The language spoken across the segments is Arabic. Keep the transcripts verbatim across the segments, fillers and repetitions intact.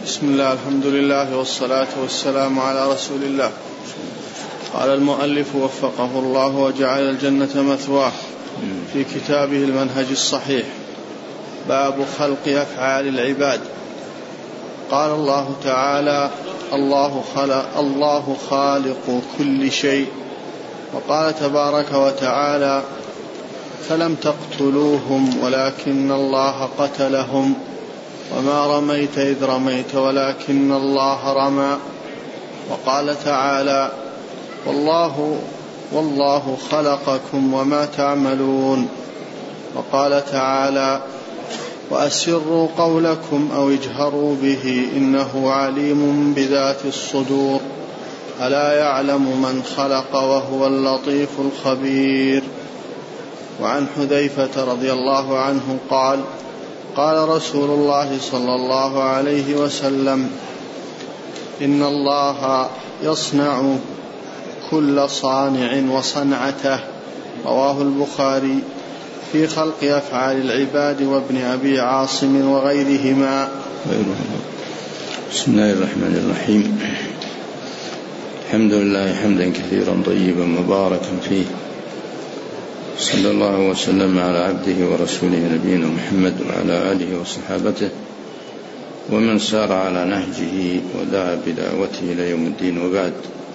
بسم الله، الحمد لله والصلاة والسلام على رسول الله. قال المؤلف وفقه الله وجعل الجنة مثواه في كتابه المنهج الصحيح: باب خلق أفعال العباد. قال الله تعالى: الله خلق الله خالق كل شيء. وقال تبارك وتعالى: فلم تقتلوهم ولكن الله قتلهم وما رميت إذ رميت ولكن الله رمى. وقال تعالى: والله والله خلقكم وما تعملون. وقال تعالى: وأسروا قولكم أو اجهروا به إنه عليم بذات الصدور ألا يعلم من خلق وهو اللطيف الخبير. وعن حذيفة رضي الله عنه قال: قال رسول الله صلى الله عليه وسلم: إن الله يصنع كل صانع وصنعته. رواه البخاري في خلق أفعال العباد وابن أبي عاصم وغيرهما. بسم الله الرحمن الرحيم. الحمد لله حمدا كثيرا طيبا مباركا فيه، صلى الله وسلم على عبده ورسوله نبينا محمد وعلى آله وصحابته ومن سار على نهجه ودعا بدعوته إلى يوم الدين. وبعد،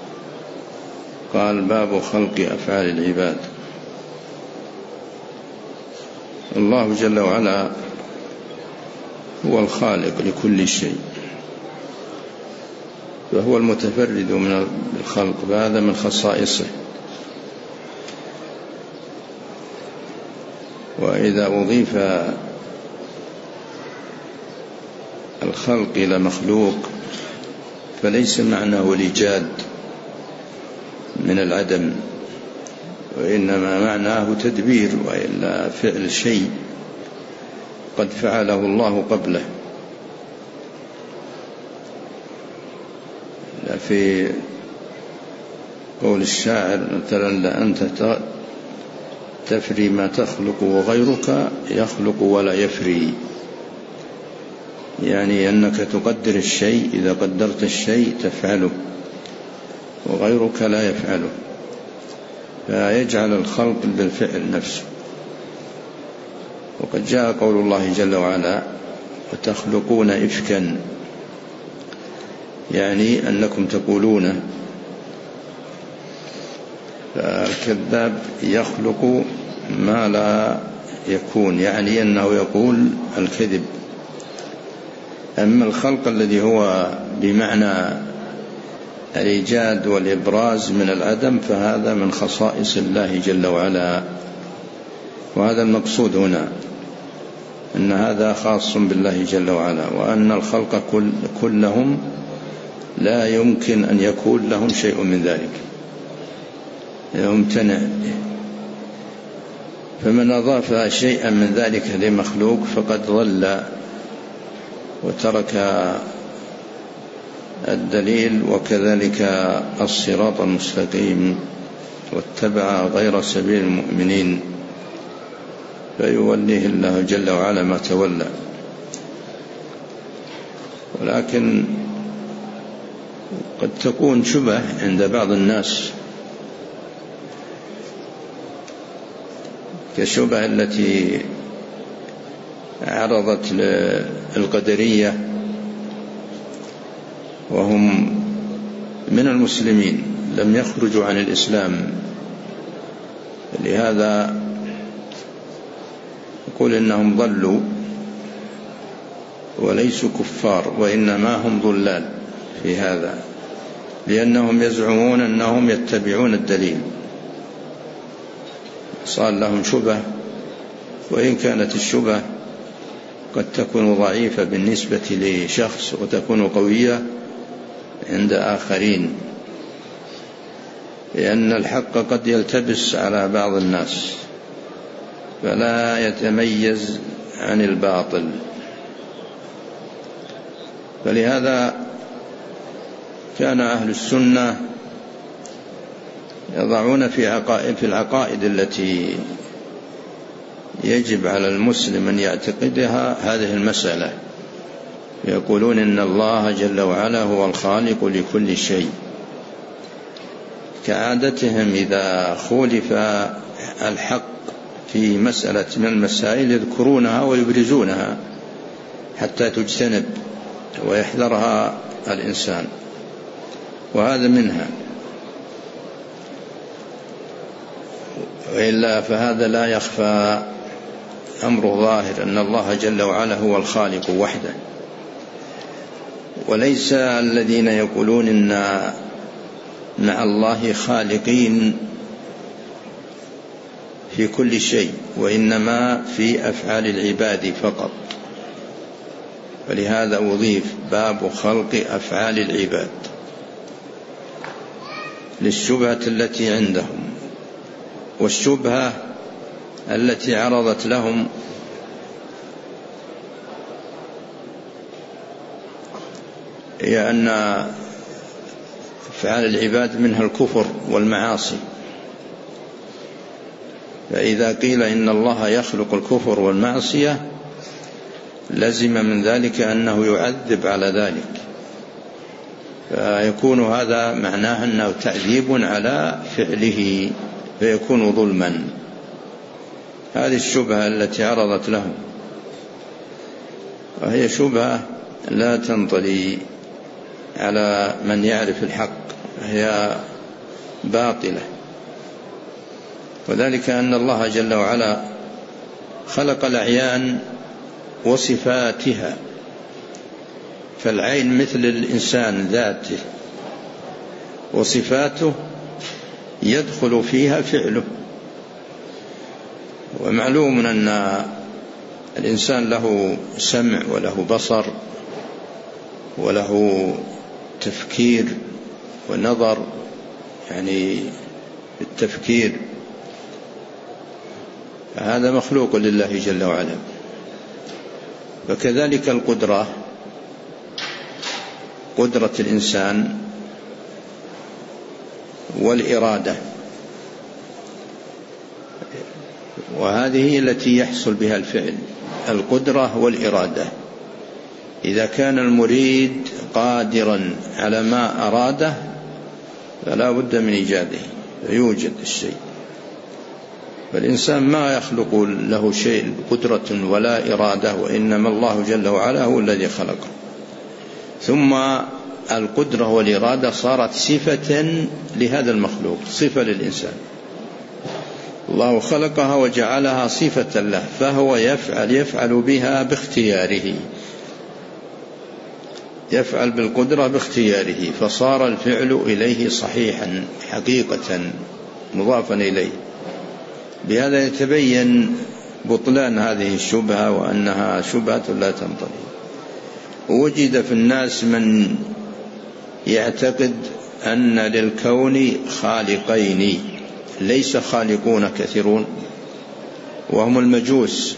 قال: باب خلق أفعال العباد. الله جل وعلا هو الخالق لكل شيء، فهو المتفرد من الخلق، فهذا من خصائصه. وإذا أضيف الخلق إلى مخلوق فليس معناه الإيجاد من العدم، وإنما معناه تدبير، وإلا فعل شيء قد فعله الله قبله. في قول الشاعر مثلا: لأنت تفري ما تخلق وغيرك يخلق ولا يفري، يعني أنك تقدر الشيء، إذا قدرت الشيء تفعله وغيرك لا يفعله، فيجعل الخلق بالفعل نفسه. وقد جاء قول الله جل وعلا: وتخلقون إفكا، يعني أنكم تقولون. فالكذاب يخلق ما لا يكون، يعني أنه يقول الكذب. أما الخلق الذي هو بمعنى الإيجاد والإبراز من العدم فهذا من خصائص الله جل وعلا، وهذا المقصود هنا، أن هذا خاص بالله جل وعلا، وأن الخلق كل كلهم لا يمكن أن يكون لهم شيء من ذلك، يمتنع. فمن أضاف شيئا من ذلك لمخلوق فقد ضل وترك الدليل وكذلك الصراط المستقيم، واتبع غير سبيل المؤمنين، فيوليه الله جل وعلا ما تولى. ولكن قد تكون شبه عند بعض الناس، كالشبه التي عرضت للقدرية وهم من المسلمين لم يخرجوا عن الإسلام، لهذا يقول إنهم ضلوا وليسوا كفار، وإنما هم ضلال في هذا، لأنهم يزعمون أنهم يتبعون الدليل. صار لهم شبه، وإن كانت الشبه قد تكون ضعيفة بالنسبة لشخص وتكون قوية عند آخرين، لأن الحق قد يلتبس على بعض الناس فلا يتميز عن الباطل. فلهذا كان أهل السنة يضعون في عقائد في العقائد التي يجب على المسلم أن يعتقدها هذه المسألة: يقولون إن الله جل وعلا هو الخالق لكل شيء. كعادتهم إذا خولف الحق في مسألة من المسائل يذكرونها ويبرزونها حتى تجتنب ويحذرها الإنسان، وهذا منها، وإلا فهذا لا يخفى أمر ظاهر أن الله جل وعلا هو الخالق وحده، وليس الذين يقولون إن مع الله خالقين في كل شيء، وإنما في أفعال العباد فقط. ولهذا أضيف باب خلق أفعال العباد للشبهة التي عندهم. والشبهة التي عرضت لهم هي أن أفعال العباد منها الكفر والمعاصي، فإذا قيل إن الله يخلق الكفر والمعصية لزم من ذلك أنه يعذب على ذلك، فيكون هذا معناه أنه تعذيب على فعله فيكون ظلما. هذه الشبهة التي عرضت لهم، وهي شبهة لا تنطلي على من يعرف الحق، هي باطلة. وذلك أن الله جل وعلا خلق الأعيان وصفاتها، فالعين مثل الإنسان ذاته، وصفاته يدخل فيها فعله. ومعلوم أن الإنسان له سمع وله بصر وله تفكير ونظر، يعني التفكير، هذا مخلوق لله جل وعلا. وكذلك القدرة، قدرة الإنسان والإرادة، وهذه التي يحصل بها الفعل، القدرة والإرادة. إذا كان المريد قادرا على ما أراده فلا بد من إيجاده، فيوجد الشيء. فالإنسان ما يخلق له شيء قدرة ولا إرادة، وإنما الله جل وعلا هو الذي خلقه. ثم القدرة والإرادة صارت صفة لهذا المخلوق، صفة للإنسان، الله خلقها وجعلها صفة له، فهو يفعل يفعل بها باختياره، يفعل بالقدرة باختياره، فصار الفعل إليه صحيحا حقيقة مضافا إليه. بهذا يتبين بطلان هذه الشبهة، وأنها شبهة لا تنطلي. ووجد في الناس من يعتقد أن للكون خالقين، ليس خالقون كثيرون، وهم المجوس.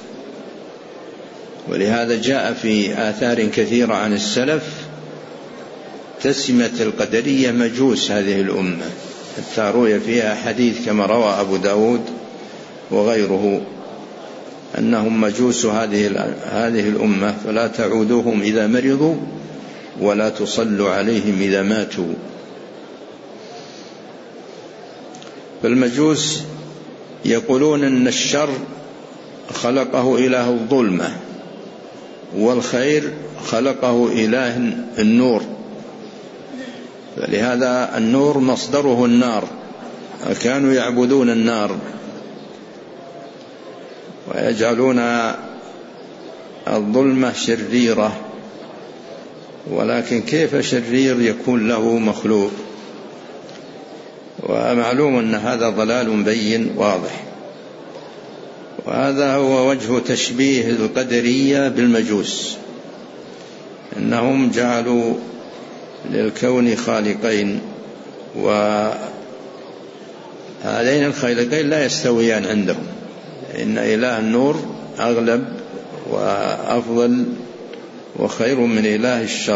ولهذا جاء في آثار كثيرة عن السلف تسمية القدرية مجوس هذه الأمة، حتى روي فيها حديث كما روى أبو داود وغيره أنهم مجوس هذه هذه الأمة، فلا تعودوهم إذا مرضوا ولا تصلوا عليهم إذا ماتوا. فالمجوس يقولون أن الشر خلقه إله الظلمة، والخير خلقه إله النور، فلهذا النور مصدره النار، كانوا يعبدون النار ويجعلون الظلمة شريرة. ولكن كيف شرير يكون له مخلوق؟ ومعلوم أن هذا ضلال بين واضح. وهذا هو وجه تشبيه القدرية بالمجوس، أنهم جعلوا للكون خالقين، وهذين الخالقين لا يستويان عندهم، إن إله النور أغلب وأفضل وخير من إله الشر،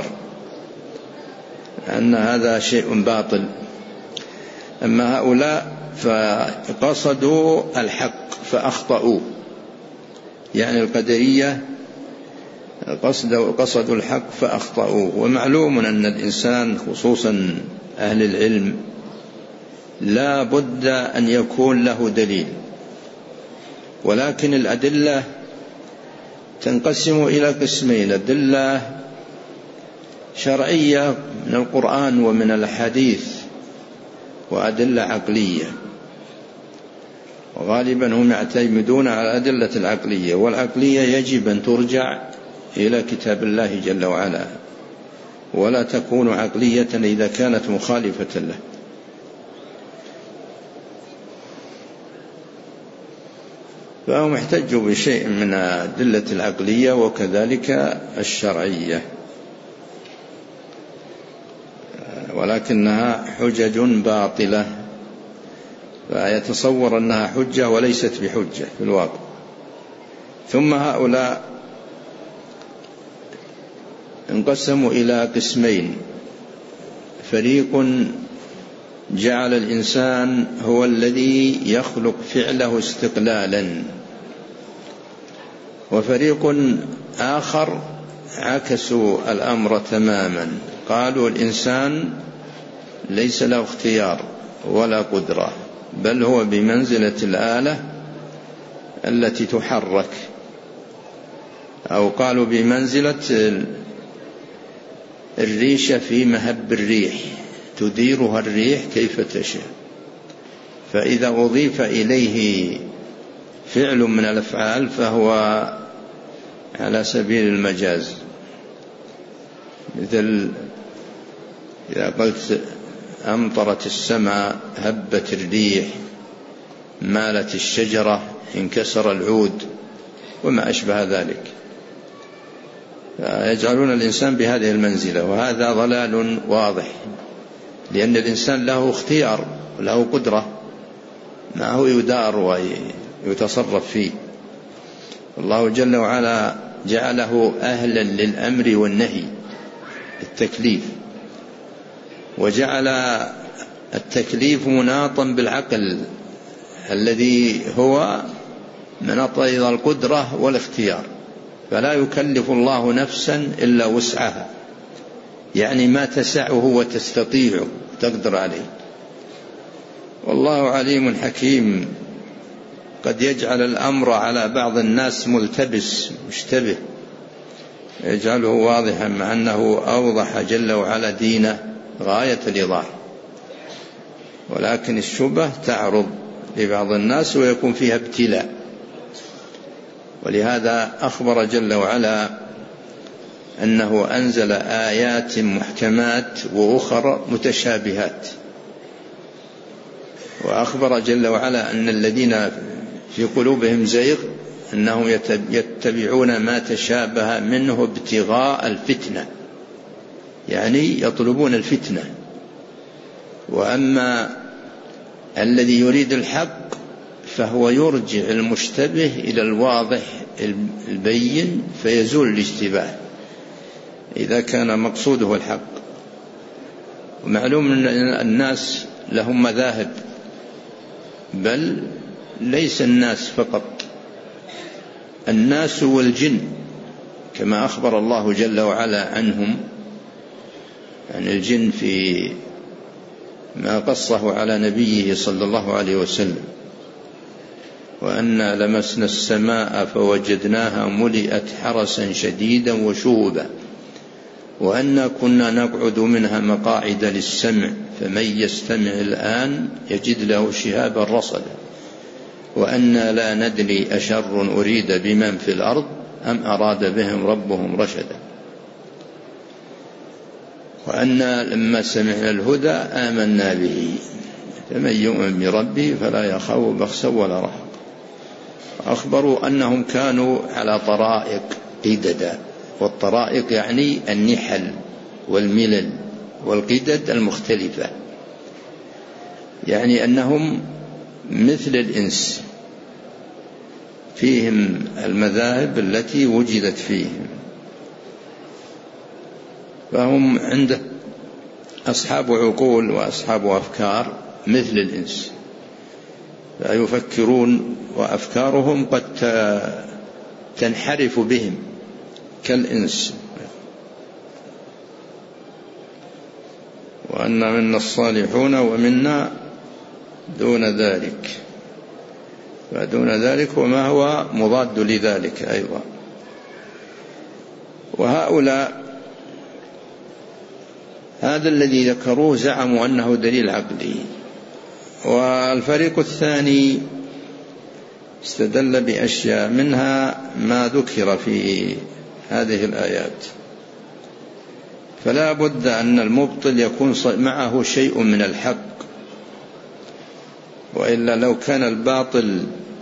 أن هذا شيء باطل. أما هؤلاء فقصدوا الحق فأخطأوا، يعني القدرية قصدوا الحق فأخطأوه. ومعلوم أن الإنسان خصوصا أهل العلم لا بد أن يكون له دليل، ولكن الأدلة تنقسم إلى قسمين: أدلة شرعية من القرآن ومن الحديث، وأدلة عقلية. وغالبا هم يعتمدون على الأدلة العقلية، والعقلية يجب أن ترجع إلى كتاب الله جل وعلا، ولا تكون عقلية إذا كانت مخالفة له. فهم احتجوا بشيء من الأدلة العقلية وكذلك الشرعية، ولكنها حجج باطلة، فيتصور أنها حجة وليست بحجة في الواقع. ثم هؤلاء انقسموا إلى قسمين: فريق جعل الإنسان هو الذي يخلق فعله استقلالا، وفريق آخر عكسوا الأمر تماما، قالوا الإنسان ليس له اختيار ولا قدرة، بل هو بمنزلة الآلة التي تحرك، أو قالوا بمنزلة الريشة في مهب الريح، تديرها الريح كيف تشاء. فإذا أضيف إليه فعل من الأفعال فهو على سبيل المجاز، مثل إذا قلت أمطرت السماء، هبت الريح، مالت الشجرة، انكسر العود، وما أشبه ذلك. يجعلون الإنسان بهذه المنزلة، وهذا ضلال واضح، لأن الإنسان له اختيار وله قدرة، ما هو يدار ويتصرف فيه. الله جل وعلا جعله أهلا للأمر والنهي، التكليف، وجعل التكليف مناطا بالعقل الذي هو مناط أيضا القدرة والاختيار، فلا يكلف الله نفسا إلا وسعها، يعني ما تسعه وتستطيعه تقدر عليه. والله عليم حكيم، قد يجعل الأمر على بعض الناس ملتبس مشتبه، يجعله واضحا، مع أنه أوضح جل وعلا دينه غاية الإيضاح، ولكن الشبه تعرض لبعض الناس ويكون فيها ابتلاء. ولهذا أخبر جل وعلا أنه أنزل آيات محكمات وأخرى متشابهات، وأخبر جل وعلا أن الذين في قلوبهم زيغ أنهم يتبعون ما تشابه منه ابتغاء الفتنة، يعني يطلبون الفتنة. وأما الذي يريد الحق فهو يرجع المشتبه إلى الواضح البين فيزول الاشتباه إذا كان مقصوده الحق. ومعلوم أن الناس لهم مذاهب، بل ليس الناس فقط، الناس والجن، كما أخبر الله جل وعلا عنهم، عن الجن في ما قصه على نبيه صلى الله عليه وسلم: وأنا لمسنا السماء فوجدناها ملئت حرسا شديدا وشهبا، وأنا كنا نقعد منها مقاعد للسمع فمن يستمع الآن يجد له شهابا رصدا، وأنا لا ندري أشر أريد بمن في الأرض أم أراد بهم ربهم رشدا، وأنا لما سمعنا الهدى آمنا به فمن يؤمن بربه فلا يخاف بخسا ولا رهقا. أخبروا أنهم كانوا على طرائق قددا، والطرائق يعني النحل والملل، والقدد المختلفة، يعني أنهم مثل الإنس، فيهم المذاهب التي وجدت فيهم، فهم عند أصحاب عقول وأصحاب أفكار مثل الإنس، لا يفكرون، وأفكارهم قد تنحرف بهم كالإنس، وأن منا الصالحون ومنا دون ذلك، ودون ذلك وما هو مضاد لذلك أيضا. وهؤلاء هذا الذي ذكروه زعموا أنه دليل عقلي، والفريق الثاني استدل بأشياء منها ما ذكر في هذه الآيات. فلا بد أن المبطل يكون معه شيء من الحق، وإلا لو كان الباطل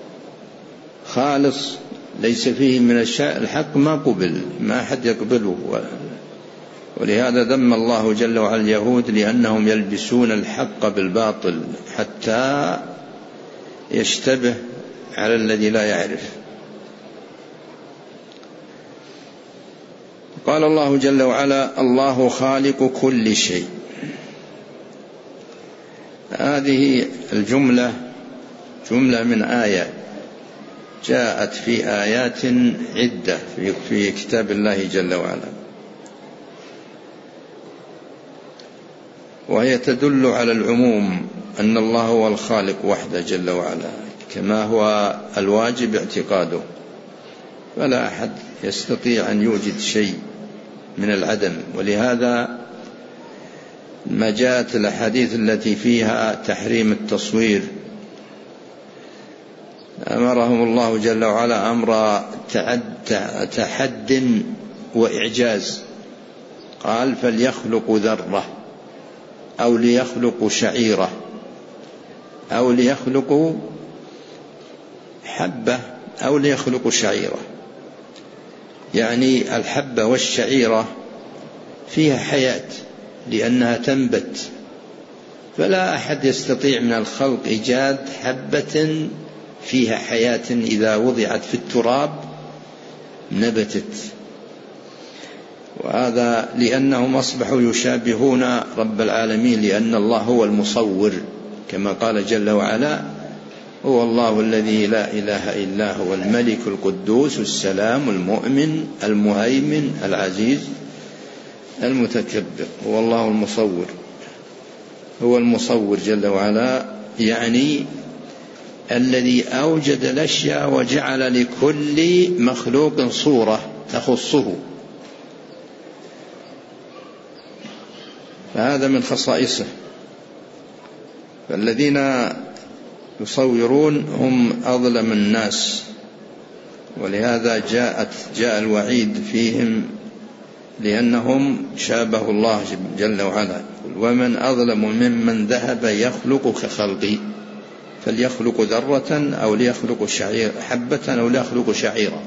خالص ليس فيه من الحق ما قبل، ما أحد يقبله. ولهذا ذم الله جل وعلا اليهود لأنهم يلبسون الحق بالباطل حتى يشتبه على الذي لا يعرف. قال الله جل وعلا: الله خالق كل شيء. هذه الجملة جملة من آية جاءت في آيات عدة في كتاب الله جل وعلا، وهي تدل على العموم أن الله هو الخالق وحده جل وعلا، كما هو الواجب اعتقاده، فلا أحد يستطيع أن يوجد شيء من العدم. ولهذا ما جاءت الأحاديث التي فيها تحريم التصوير أمرهم الله جل وعلا أمر تحد وإعجاز، قال: فليخلق ذرة أو ليخلق شعيرة أو ليخلق حبة أو ليخلق شعيرة. يعني الحبة والشعيرة فيها حياة لأنها تنبت، فلا أحد يستطيع من الخلق إيجاد حبة فيها حياة إذا وضعت في التراب نبتت. وهذا لأنهم أصبحوا يشابهون رب العالمين، لأن الله هو المصور، كما قال جل وعلا: هو الله الذي لا إله إلا هو الملك القدوس السلام المؤمن المهيمن العزيز المتكبر. هو الله المصور، هو المصور جل وعلا، يعني الذي أوجد الأشياء وجعل لكل مخلوق صورة تخصه، فهذا من خصائصه. فالذين يصورون هم أظلم الناس، ولهذا جاءت جاء الوعيد فيهم لأنهم شابهوا الله جل وعلا: ومن أظلم ممن ذهب يخلق كخلقي فليخلق ذرة أو ليخلق شعير حبة أو ليخلق شعيرا.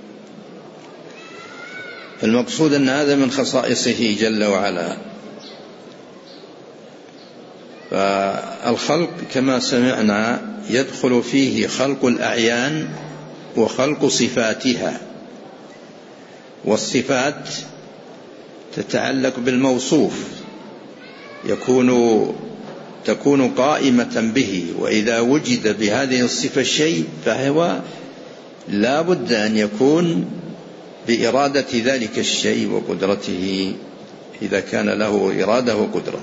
المقصود أن هذا من خصائصه جل وعلا. فالخلق كما سمعنا يدخل فيه خلق الأعيان وخلق صفاتها، والصفات تتعلق بالموصوف، يكون تكون قائمة به، وإذا وجد بهذه الصفة شيء فهو لا بد أن يكون بإرادة ذلك الشيء وقدرته، إذا كان له إرادة وقدرة.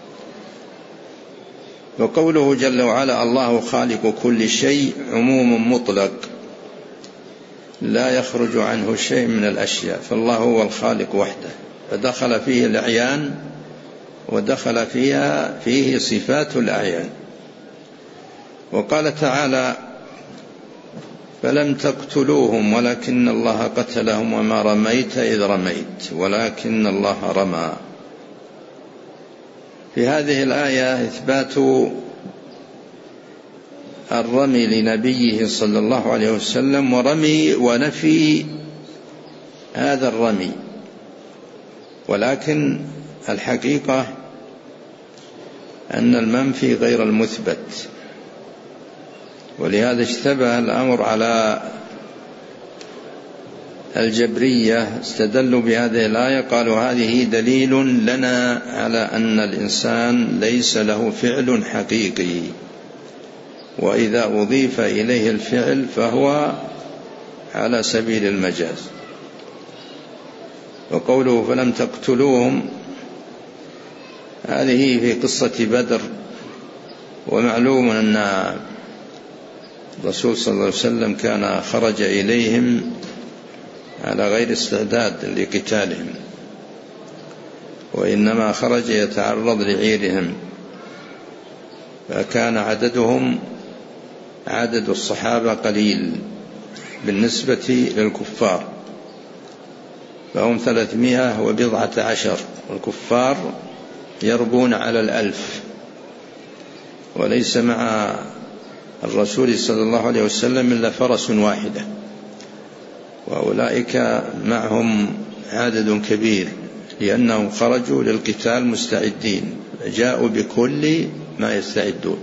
وقوله جل وعلا: الله خالق كل شيء عموم مطلق لا يخرج عنه شيء من الأشياء، فالله هو الخالق وحده، فدخل فيه الأعيان ودخل فيها فيه صفات الأعيان. وقال تعالى: فلم تقتلوهم ولكن الله قتلهم وما رميت إذ رميت ولكن الله رمى. في هذه الآية إثبات الرمي لنبيه صلى الله عليه وسلم، ورمي ونفي هذا الرمي، ولكن الحقيقة أن المنفي غير المثبت، ولهذا اشتبه الأمر على الجبرية، استدلوا بهذه الآية قالوا: هذه دليل لنا على أن الإنسان ليس له فعل حقيقي، وإذا أضيف إليه الفعل فهو على سبيل المجاز. وقوله فلم تقتلوهم هذه في قصة بدر. ومعلوم أن الرسول صلى الله عليه وسلم كان خرج إليهم على غير استعداد لقتالهم، وإنما خرج يتعرض لعيرهم، فكان عددهم عدد الصحابة قليل بالنسبة للكفار، فهم ثلاثمائة وبضعة عشر، والكفار يربون على الألف، وليس مع الرسول صلى الله عليه وسلم إلا فرس واحدة، وأولئك معهم عدد كبير لأنهم خرجوا للقتال مستعدين، جاءوا بكل ما يستعدون.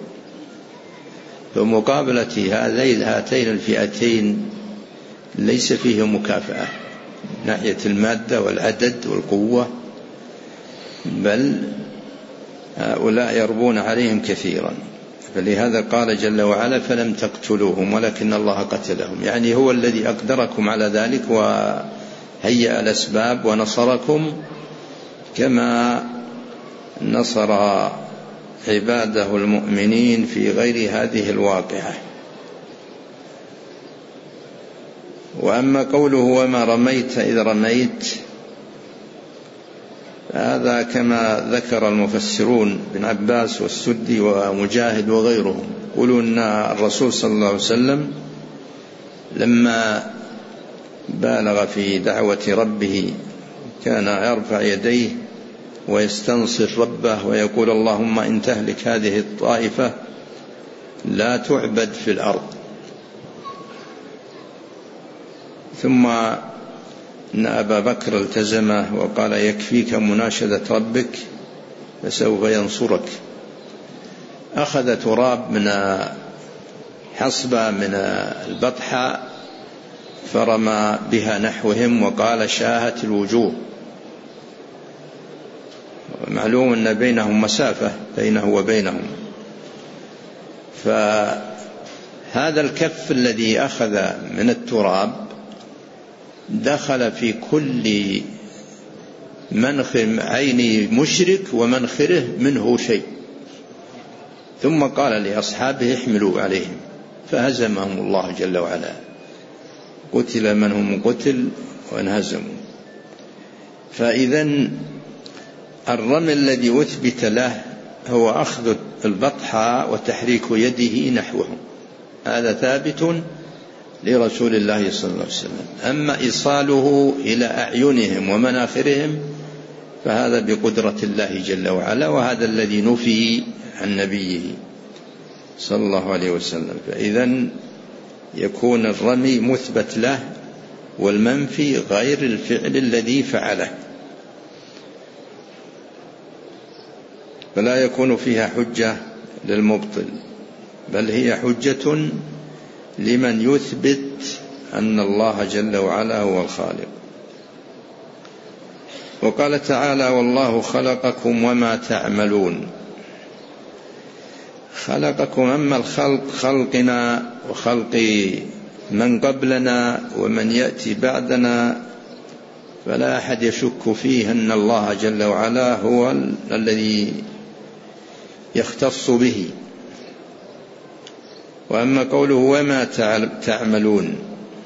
فمقابلة هاتين الفئتين ليس فيه مكافأة ناحية المادة والعدد والقوة، بل هؤلاء يربون عليهم كثيرا. فلهذا قال جل وعلا فلم تقتلوهم ولكن الله قتلهم، يعني هو الذي أقدركم على ذلك وهيأ الأسباب ونصركم كما نصر عباده المؤمنين في غير هذه الواقعة. وأما قوله وما رميت إذ رميت، هذا كما ذكر المفسرون بن عباس والسدي ومجاهد وغيرهم، يقولون أن الرسول صلى الله عليه وسلم لما بالغ في دعوة ربه كان يرفع يديه ويستنصر ربه ويقول اللهم إن تهلك هذه الطائفة لا تعبد في الأرض. ثم إن أبا بكر التزمه وقال يكفيك مناشدة ربك فسوف ينصرك. أخذ تراب من حصبة من البطحة فرمى بها نحوهم وقال شاهت الوجوه. معلوم أن بينهم مسافة بينه وبينهم، فهذا الكف الذي أخذ من التراب دخل في كل منخر عين مشرك ومنخره منه شيء، ثم قال لأصحابه احملوا عليهم فهزمهم الله جل وعلا، قتل من هم قتل وانهزموا. فإذا الرمي الذي أثبت له هو أخذ البطحة وتحريك يده نحوه، هذا ثابت لرسول الله صلى الله عليه وسلم. أما إيصاله إلى أعينهم ومناخرهم فهذا بقدرة الله جل وعلا، وهذا الذي نفي عن نبيه صلى الله عليه وسلم. فإذا يكون الرمي مثبت له والمنفي غير الفعل الذي فعله، فلا يكون فيها حجة للمبطل، بل هي حجة لمن يثبت أن الله جل وعلا هو الخالق. وقال تعالى والله خلقكم وما تعملون. خلقكم، أما الخلق خلقنا وخلق من قبلنا ومن يأتي بعدنا فلا أحد يشك فيه أن الله جل وعلا هو الذي يختص به. وأما قوله وما تعملون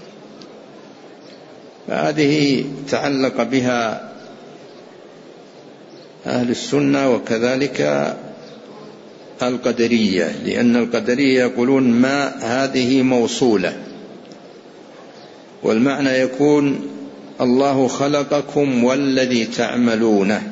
فهذه تعلق بها أهل السنة وكذلك القدرية، لأن القدرية يقولون ما هذه موصولة، والمعنى يكون الله خلقكم والذي تعملونه،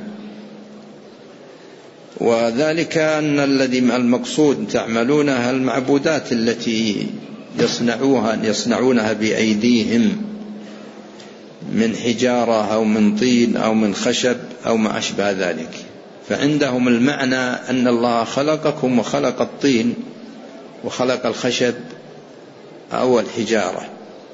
وذلك أن الذي المقصود تعملونها المعبودات التي يصنعوها يصنعونها بأيديهم من حجارة أو من طين أو من خشب أو ما أشبه ذلك. فعندهم المعنى أن الله خلقكم وخلق الطين وخلق الخشب أو الحجارة،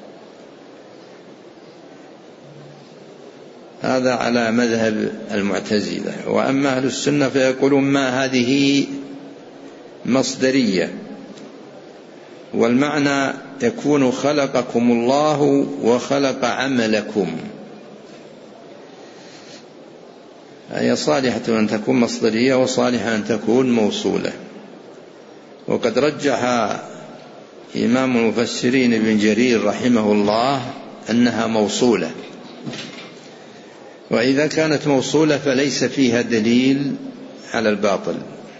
هذا على مذهب المعتزلة. وأما أهل السنة فيقولون ما هذه مصدرية، والمعنى يكون خلقكم الله وخلق عملكم، هي صالحة أن تكون مصدرية وصالحة أن تكون موصولة. وقد رجح إمام المفسرين ابن جرير رحمه الله أنها موصولة، وإذا كانت موصولة فليس فيها دليل على الباطل،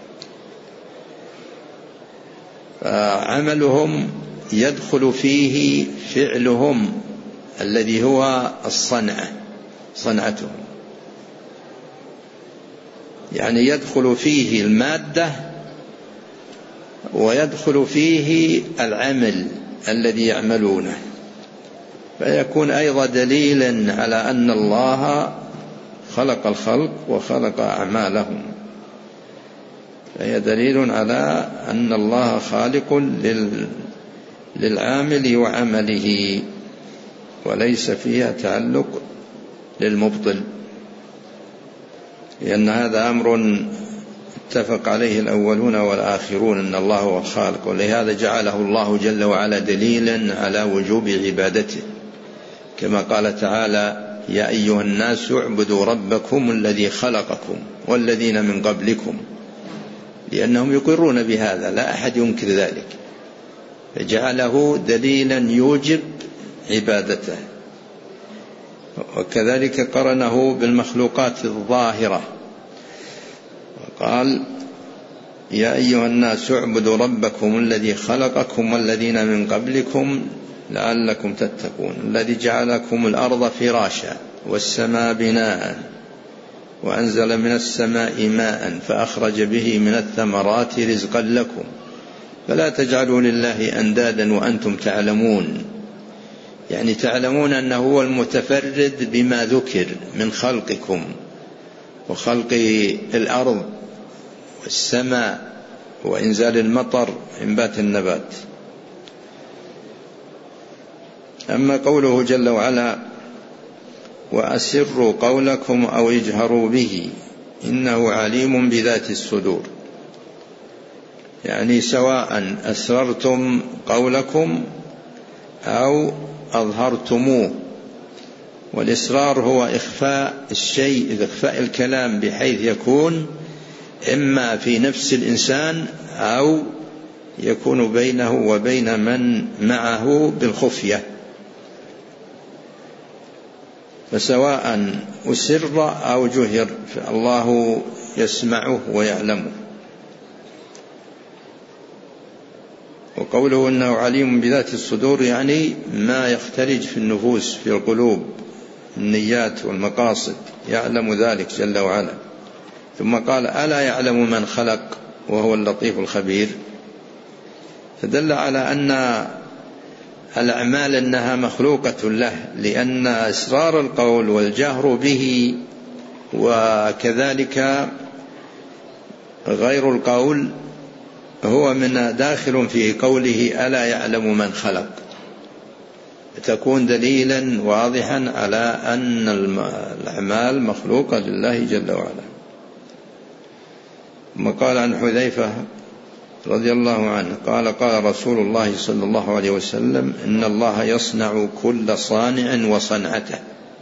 فعملهم يدخل فيه فعلهم الذي هو الصنعة، صنعتهم، يعني يدخل فيه المادة ويدخل فيه العمل الذي يعملونه، فيكون أيضا دليلا على أن الله خلق الخلق وخلق أعمالهم، فهي دليل على أن الله خالق للعامل وعمله، وليس فيها تعلق للمبطل، لأن هذا أمر اتفق عليه الأولون والآخرون أن الله هو الخالق، ولهذا جعله الله جل وعلا دليلا على وجوب عبادته، كما قال تعالى: يا أيها الناس اعبدوا ربكم الذي خلقكم والذين من قبلكم، لأنهم يقرون بهذا، لا أحد ينكر ذلك، فجعله دليلا يوجب عبادته. وكذلك قرنه بالمخلوقات الظاهرة، وقال: يا أيها الناس اعبدوا ربكم الذي خلقكم والذين من قبلكم لعلكم تتقون، الذي جعلكم الأرض فراشا والسماء بناء وأنزل من السماء ماء فأخرج به من الثمرات رزقا لكم فلا تجعلوا لله أندادا وأنتم تعلمون، يعني تعلمون أنه هو المتفرد بما ذكر من خلقكم وخلق الأرض والسماء وإنزال المطر إنبات النبات. أما قوله جل وعلا: وأسروا قولكم أو اجهروا به إنه عليم بذات الصدور، يعني سواء أسررتم قولكم أو أظهرتموه، والإسرار هو إخفاء الشيء، إخفاء الكلام بحيث يكون إما في نفس الإنسان أو يكون بينه وبين من معه بالخفية، فسواء أسر أو جهر فالله يسمعه ويعلمه. وقوله إنه عليم بذات الصدور يعني ما يختلج في النفوس في القلوب، النيات والمقاصد، يعلم ذلك جل وعلا. ثم قال: ألا يعلم من خلق وهو اللطيف الخبير، فدل على أن الأعمال أنها مخلوقة له، لأن إسرار القول والجهر به وكذلك غير القول هو من داخل في قوله ألا يعلم من خلق، تكون دليلا واضحا على أن الأعمال مخلوقة لله جل وعلا. ثم قال عن حذيفة رضي الله عنه قال: قال رسول الله صلى الله عليه وسلم: إن الله يصنع كل صانع وصنعته.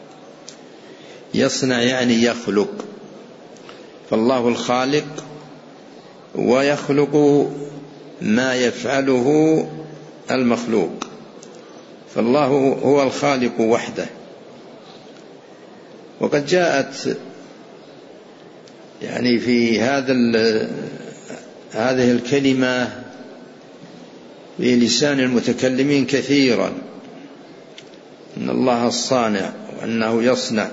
يصنع يعني يخلق، فالله الخالق ويخلق ما يفعله المخلوق، فالله هو الخالق وحده. وقد جاءت يعني في هذا هذه الكلمة في لسان المتكلمين كثيرا، إن الله الصانع وأنه يصنع،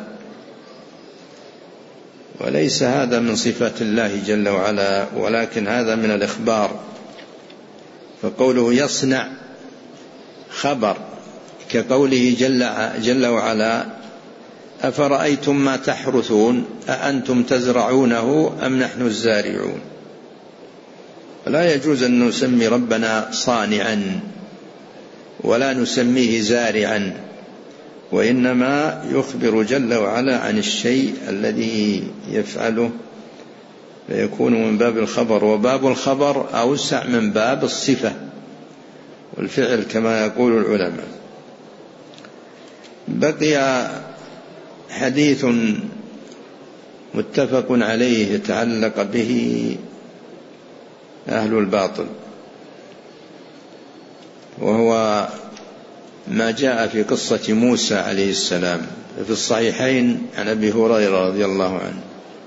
وليس هذا من صفات الله جل وعلا، ولكن هذا من الإخبار. فقوله يصنع خبر، كقوله جل, جل وعلا: أفرأيتم ما تحرثون أأنتم تزرعونه أم نحن الزارعون. فلا يجوز أن نسمي ربنا صانعا ولا نسميه زارعا، وإنما يخبر جل وعلا عن الشيء الذي يفعله، فيكون من باب الخبر، وباب الخبر أوسع من باب الصفة والفعل كما يقول العلماء. بقي حديث متفق عليه يتعلق به أهل الباطل، وهو ما جاء في قصة موسى عليه السلام في الصحيحين عن أبي هريرة رضي الله عنه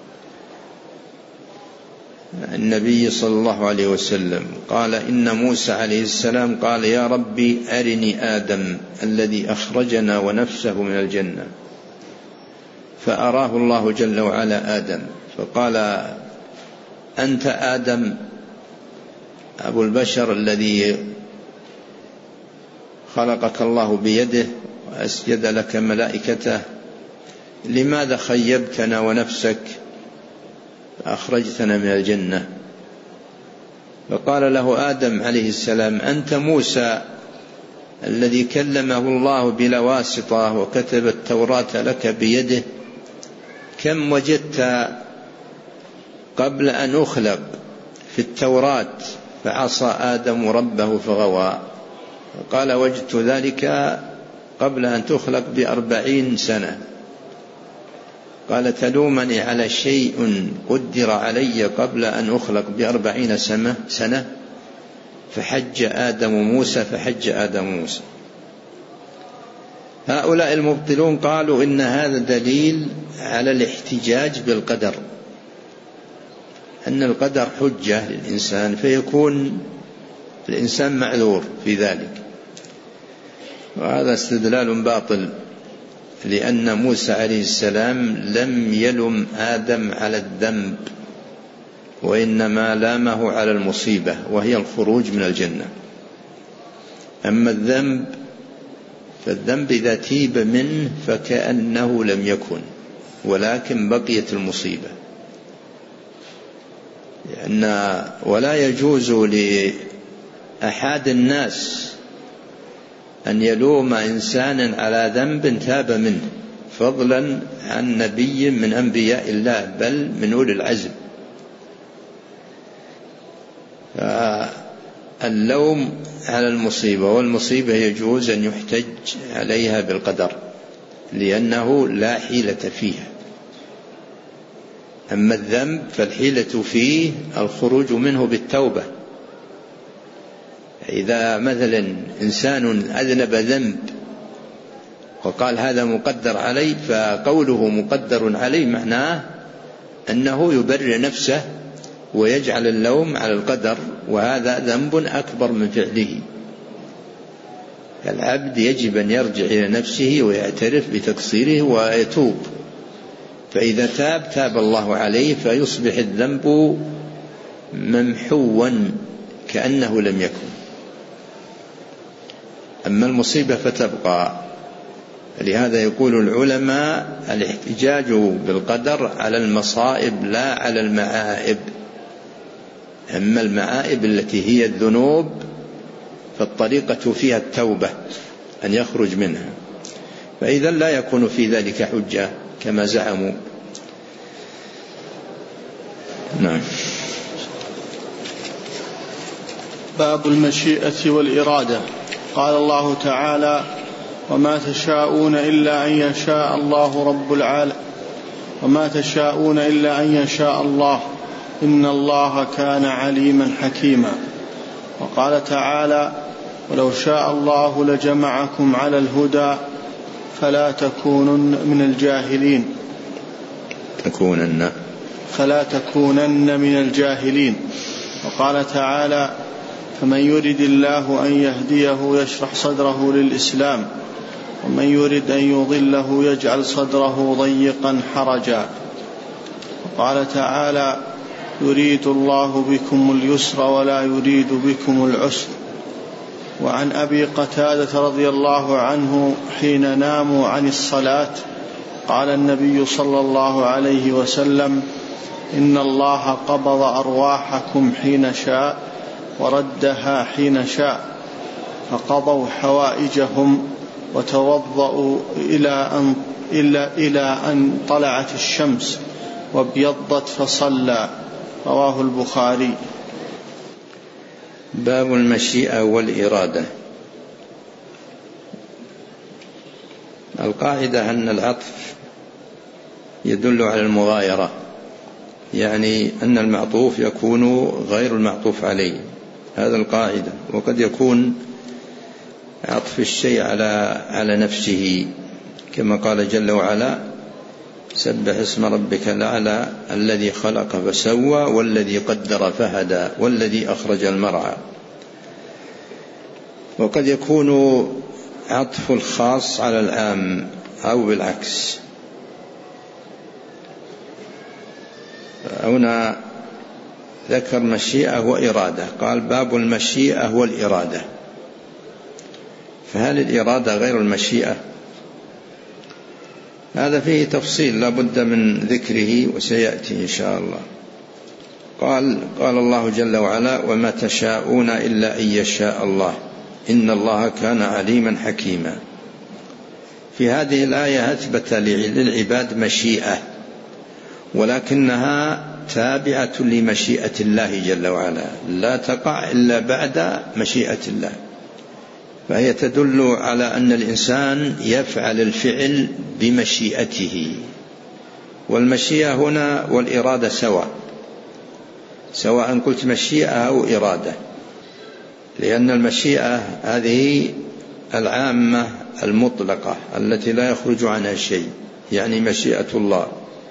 النبي صلى الله عليه وسلم قال: إن موسى عليه السلام قال: يا ربي أرني آدم الذي أخرجنا ونفسه من الجنة، فأراه الله جل وعلا آدم فقال: أنت آدم أبو البشر الذي خلقك الله بيده وأسجد لك ملائكته، لماذا خيبتنا ونفسك أخرجتنا من الجنة؟ فقال له آدم عليه السلام: أنت موسى الذي كلمه الله بلا واسطة وكتب التوراة لك بيده، كم وجدت قبل أن أخلق في التوراة فعصى آدم ربه فغوى؟ قال: وجدت ذلك قبل أن تخلق بأربعين سنة. قال: تلومني على شيء قدر علي قبل أن أخلق بأربعين سنة؟ فحج آدم موسى فحج آدم موسى. هؤلاء المبطلون قالوا إن هذا دليل على الاحتجاج بالقدر، أن القدر حجة للإنسان فيكون الإنسان معذور في ذلك، وهذا استدلال باطل، لأن موسى عليه السلام لم يلم آدم على الذنب، وإنما لامه على المصيبة وهي الخروج من الجنة. أما الذنب فالذنب إذا تيب منه فكأنه لم يكن، ولكن بقيت المصيبة. لأن ولا يجوز لأحد الناس أن يلوم إنسانا على ذنب تاب منه، فضلا عن نبي من أنبياء الله بل من أولي العزم. اللوم على المصيبة، والمصيبة يجوز أن يحتج عليها بالقدر لأنه لا حيلة فيها. أما الذنب فالحيلة فيه الخروج منه بالتوبة. إذا مثلا إنسان أذنب ذنب وقال هذا مقدر علي، فقوله مقدر علي معناه أنه يبرر نفسه ويجعل اللوم على القدر، وهذا ذنب أكبر من فعله. العبد يجب أن يرجع إلى نفسه ويعترف بتقصيره ويتوب، فإذا تاب تاب الله عليه فيصبح الذنب ممحوا كأنه لم يكن. أما المصيبة فتبقى. لهذا يقول العلماء: الاحتجاج بالقدر على المصائب لا على المعائب. أما المعائب التي هي الذنوب فالطريقة فيها التوبة أن يخرج منها، فإذا لا يكون في ذلك حجة كما زعموا. نعم. باب المشيئة والإرادة. قال الله تعالى: وما تشاءون إلا أن يشاء الله رب العالمين وما تشاءون إلا أن يشاء الله إن الله كان عليما حكيما. وقال تعالى: ولو شاء الله لجمعكم على الهدى فلا تكونن من الجاهلين تكونن فلا تكونن من الجاهلين. وقال تعالى: فمن يرد الله أن يهديه يشرح صدره للإسلام ومن يرد أن يضله يجعل صدره ضيقا حرجا. وقال تعالى: يريد الله بكم اليسر ولا يريد بكم العسر. وعن أبي قتادة رضي الله عنه حين ناموا عن الصلاة قال النبي صلى الله عليه وسلم: إن الله قبض أرواحكم حين شاء وردها حين شاء، فقضوا حوائجهم وتوضأوا إلى أن, إلى, إلى أن طلعت الشمس وابيضت فصلى. رواه البخاري. باب المشيئة والإرادة. القاعدة أن العطف يدل على المغايرة، يعني أن المعطوف يكون غير المعطوف عليه، هذا القاعدة. وقد يكون عطف الشيء على على نفسه، كما قال جل وعلا: سبح اسم ربك الأعلى الذي خلق فسوى والذي قدر فهدى والذي أخرج المرعى. وقد يكون عطف الخاص على العام أو بالعكس. هنا ذكر مشيئة وإرادة، قال: باب المشيئة والإرادة. فهل الإرادة غير المشيئة؟ هذا فيه تفصيل لا بد من ذكره وسيأتي إن شاء الله. قال قال الله جل وعلا: وما تشاءون إلا أن يشاء الله إن الله كان عليما حكيما. في هذه الآية أثبت للعباد مشيئة، ولكنها تابعة لمشيئة الله جل وعلا، لا تقع إلا بعد مشيئة الله، فهي تدل على أن الإنسان يفعل الفعل بمشيئته. والمشيئة هنا والإرادة سواء، سواء قلت مشيئة أو إرادة، لأن المشيئة هذه العامة المطلقة التي لا يخرج عنها شيء، يعني مشيئة الله،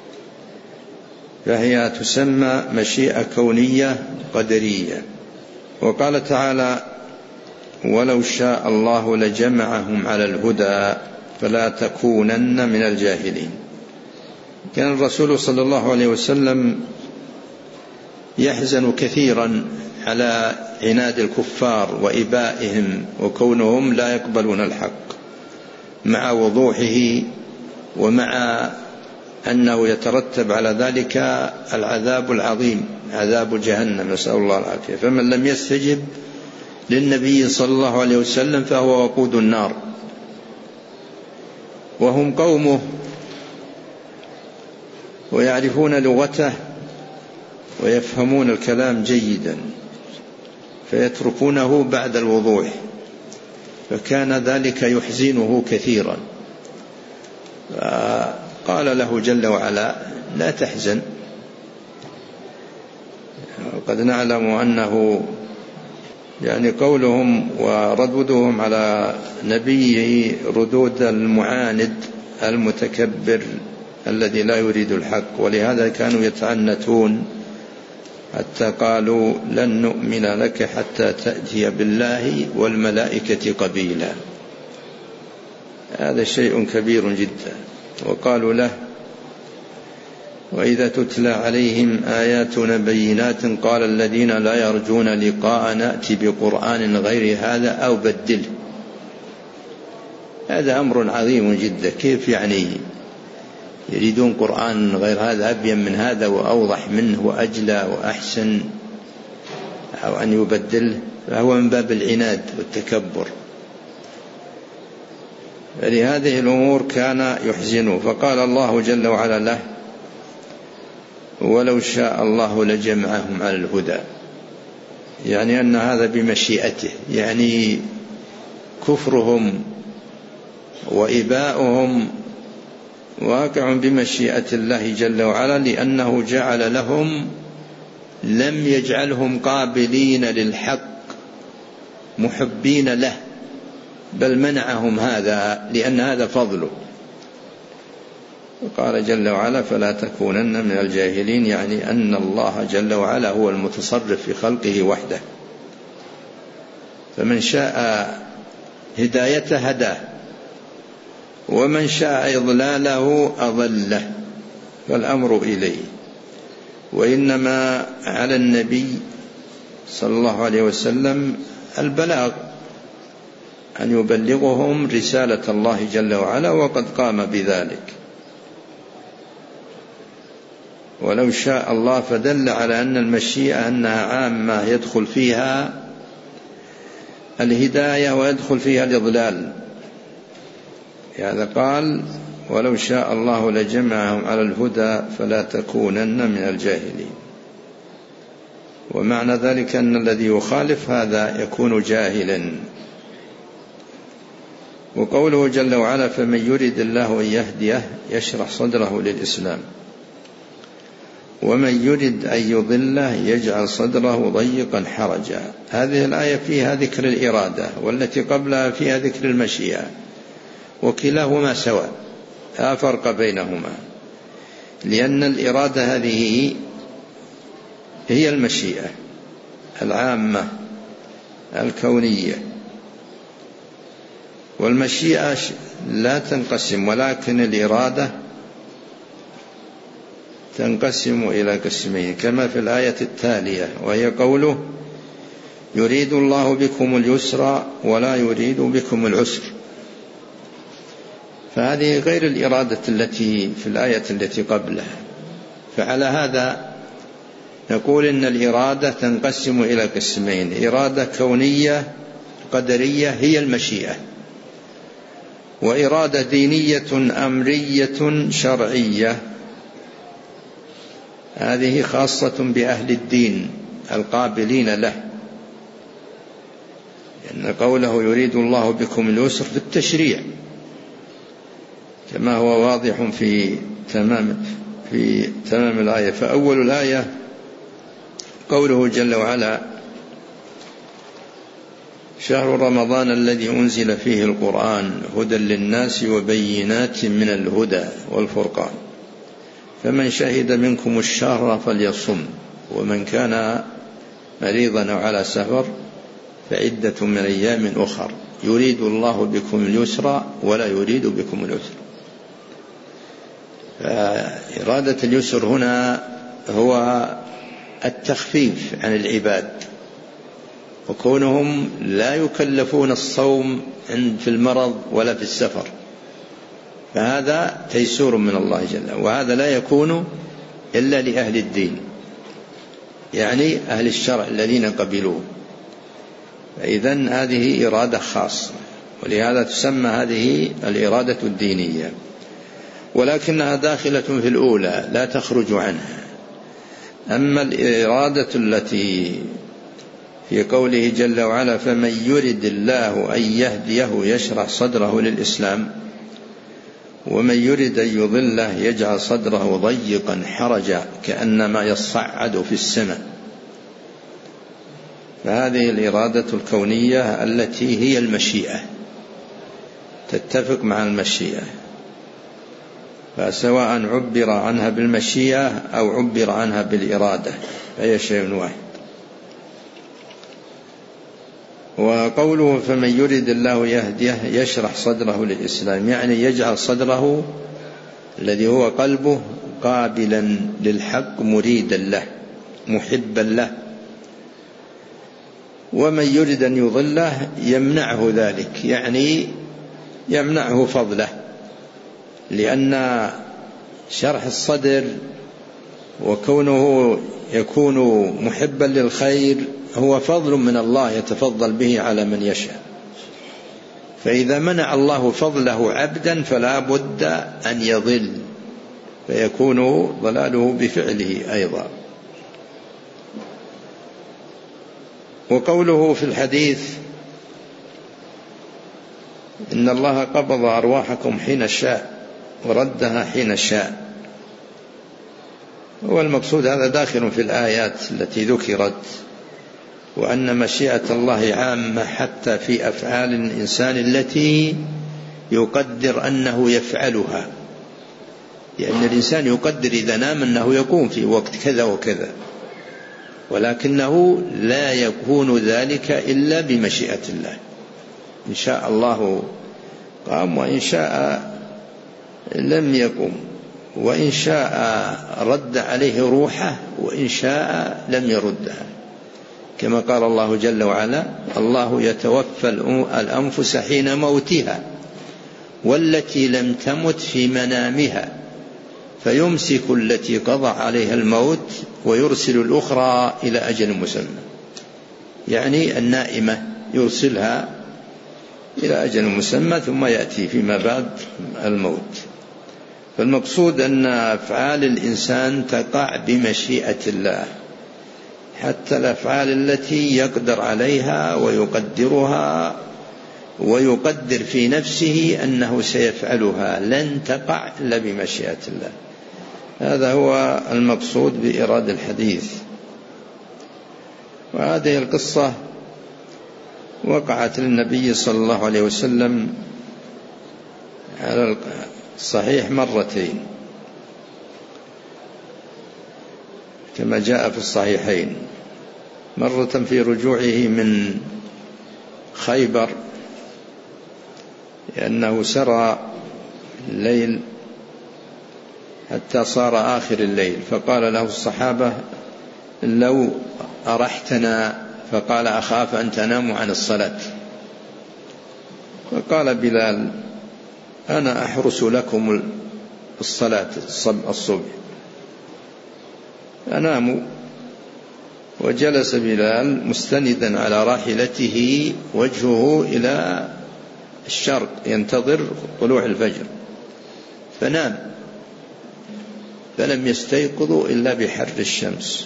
فهي تسمى مشيئة كونية قدرية. وقال تعالى: ولو شاء الله لجمعهم على الهدى فلا تكونن من الجاهلين. كان الرسول صلى الله عليه وسلم يحزن كثيرا على عناد الكفار وإبائهم وكونهم لا يقبلون الحق، مع وضوحه ومع أنه يترتب على ذلك العذاب العظيم، عذاب جهنم، نسأل الله العافية. فمن لم يستجب للنبي صلى الله عليه وسلم فهو وقود النار. وهم قومه ويعرفون لغته ويفهمون الكلام جيدا، فيتركونه بعد الوضوح، فكان ذلك يحزنه كثيرا. قال له جل وعلا: لا تحزن، وقد نعلم أنه يعني قولهم وردودهم على نبيه ردود المعاند المتكبر الذي لا يريد الحق، ولهذا كانوا يتعنتون حتى قالوا: لن نؤمن لك حتى تأتي بالله والملائكة قبيلا. هذا شيء كبير جدا. وقالوا له: وإذا تتلى عليهم آياتنا بينات قال الذين لا يرجون لقاء نأتي بقرآن غير هذا أو بدله. هذا أمر عظيم جدا. كيف يعني يريدون قرآن غير هذا، أبين من هذا وأوضح منه وأجلى وأحسن، أو أن يبدله؟ فهو من باب العناد والتكبر. فلهذه الأمور كان يحزنه. فقال الله جل وعلا له: ولو شاء الله لجمعهم على الهدى، يعني أن هذا بمشيئته، يعني كفرهم وإباؤهم واقع بمشيئة الله جل وعلا، لأنه جعل لهم، لم يجعلهم قابلين للحق محبين له، بل منعهم هذا، لأن هذا فضله. وقال جل وعلا: فلا تكونن من الجاهلين، يعني أن الله جل وعلا هو المتصرف في خلقه وحده، فمن شاء هدايته هداه، ومن شاء إضلاله أضله، فالأمر إليه. وإنما على النبي صلى الله عليه وسلم البلاغ، أن يبلغهم رسالة الله جل وعلا، وقد قام بذلك. ولو شاء الله فدل على أن المشيئة أنها عامة، يدخل فيها الهداية ويدخل فيها الإضلال. هذا قال: ولو شاء الله لجمعهم على الهدى فلا تكونن من الجاهلين. ومعنى ذلك أن الذي يخالف هذا يكون جاهلا. وقوله جل وعلا فمن يرد الله أن يهديه يشرح صدره للإسلام، ومن يرد أن يضله يجعل صدره ضيقا حرجا. هذه الآية فيها ذكر الإرادة، والتي قبلها فيها ذكر المشيئة، وكلاهما سواء لا فرق بينهما، لأن الإرادة هذه هي المشيئة العامة الكونية، والمشيئة لا تنقسم، ولكن الإرادة تنقسم إلى قسمين كما في الآية التالية، وهي قوله يريد الله بكم اليسر ولا يريد بكم العسر. فهذه غير الإرادة التي في الآية التي قبلها. فعلى هذا نقول إن الإرادة تنقسم إلى قسمين: إرادة كونية قدرية هي المشيئة، وإرادة دينية أمرية شرعية، هذه خاصة بأهل الدين القابلين له، لأن قوله يريد الله بكم اليسر في التشريع كما هو واضح في تمام في تمام الآية. فأول الآية قوله جل وعلا شهر رمضان الذي أنزل فيه القرآن هدى للناس وبينات من الهدى والفرقان، فمن شهد منكم الشهر فليصم، ومن كان مريضا أو على سفر فعدة من أيام أخر، يريد الله بكم اليسر ولا يريد بكم العسر. فإرادة اليسر هنا هو التخفيف عن العباد، وكونهم لا يكلفون الصوم في المرض ولا في السفر، فهذا تيسير من الله جل، وهذا لا يكون إلا لأهل الدين، يعني أهل الشرع الذين قبلوه. فإذن هذه إرادة خاصة، ولهذا تسمى هذه الإرادة الدينية، ولكنها داخلة في الأولى لا تخرج عنها. أما الإرادة التي في قوله جل وعلا فمن يرد الله أن يهديه يشرح صدره للإسلام، ومن يرد أن يضله يجعل صدره ضيقا حرجا كأنما يصعد في السماء، فهذه الإرادة الكونية التي هي المشيئة، تتفق مع المشيئة، فسواء عبر عنها بالمشيئة أو عبر عنها بالإرادة فهي شيء واحد. وقوله فمن يرد الله يهديه يشرح صدره للإسلام، يعني يجعل صدره الذي هو قلبه قابلا للحق مريدا له محبا له. ومن يرد أن يضله يمنعه ذلك، يعني يمنعه فضله، لأن شرح الصدر وكونه يكون محبا للخير هو فضل من الله يتفضل به على من يشاء، فإذا منع الله فضله عبدا فلا بد أن يضل، فيكون ضلاله بفعله أيضا. وقوله في الحديث إن الله قبض أرواحكم حين شاء وردها حين شاء، هو المقصود هذا داخل في الآيات التي ذكرت، وأن مشيئة الله عامة حتى في أفعال الإنسان التي يقدر أنه يفعلها، لأن الإنسان يقدر إذا نام أنه يقوم في وقت كذا وكذا، ولكنه لا يكون ذلك إلا بمشيئة الله، إن شاء الله قام، وإن شاء لم يقم، وإن شاء رد عليه روحه، وإن شاء لم يردها، كما قال الله جل وعلا الله يتوفى الأنفس حين موتها والتي لم تمت في منامها فيمسك التي قضى عليها الموت ويرسل الأخرى إلى أجل مسمى، يعني النائمة يرسلها إلى أجل مسمى ثم يأتي فيما بعد الموت. فالمقصود أن أفعال الإنسان تقع بمشيئة الله، حتى الأفعال التي يقدر عليها ويقدرها ويقدر في نفسه أنه سيفعلها، لن تقع إلا بمشيئة الله. هذا هو المقصود بإيراد الحديث. وهذه القصة وقعت للنبي صلى الله عليه وسلم على الصحيح مرتين كما جاء في الصحيحين، مرة في رجوعه من خيبر لأنه سرى الليل حتى صار آخر الليل، فقال له الصحابة لو أرحتنا، فقال أخاف أن تناموا عن الصلاة. فقال بلال أنا أحرس لكم الصلاة الصبح. فناموا، وجلس بلال مستندا على راحلته وجهه إلى الشرق ينتظر طلوع الفجر، فنام، فلم يستيقظوا إلا بحر الشمس.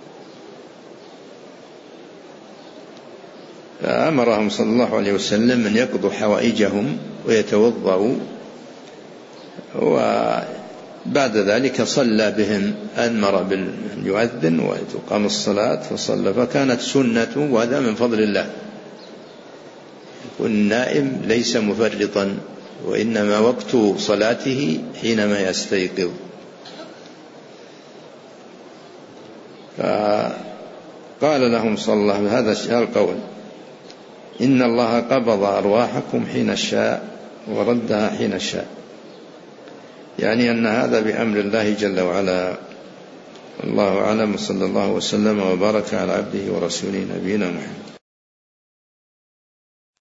فأمرهم صلى الله عليه وسلم أن يقضوا حوائجهم ويتوضأوا، وبعد ذلك صلى بهم، أمر بأن يؤذن وتقام الصلاة فصلى. فكانت سنة، وهذا من فضل الله، والنائم ليس مفرطا، وإنما وقت صلاته حينما يستيقظ. فقال لهم صلى الله عليه وسلم هذا القول: إن الله قبض أرواحكم حين شاء وردها حين شاء، يعني أن هذا بأمر الله جل وعلا. الله أعلم، صلى الله وسلم وبارك على عبده ورسوله نبينا محمد.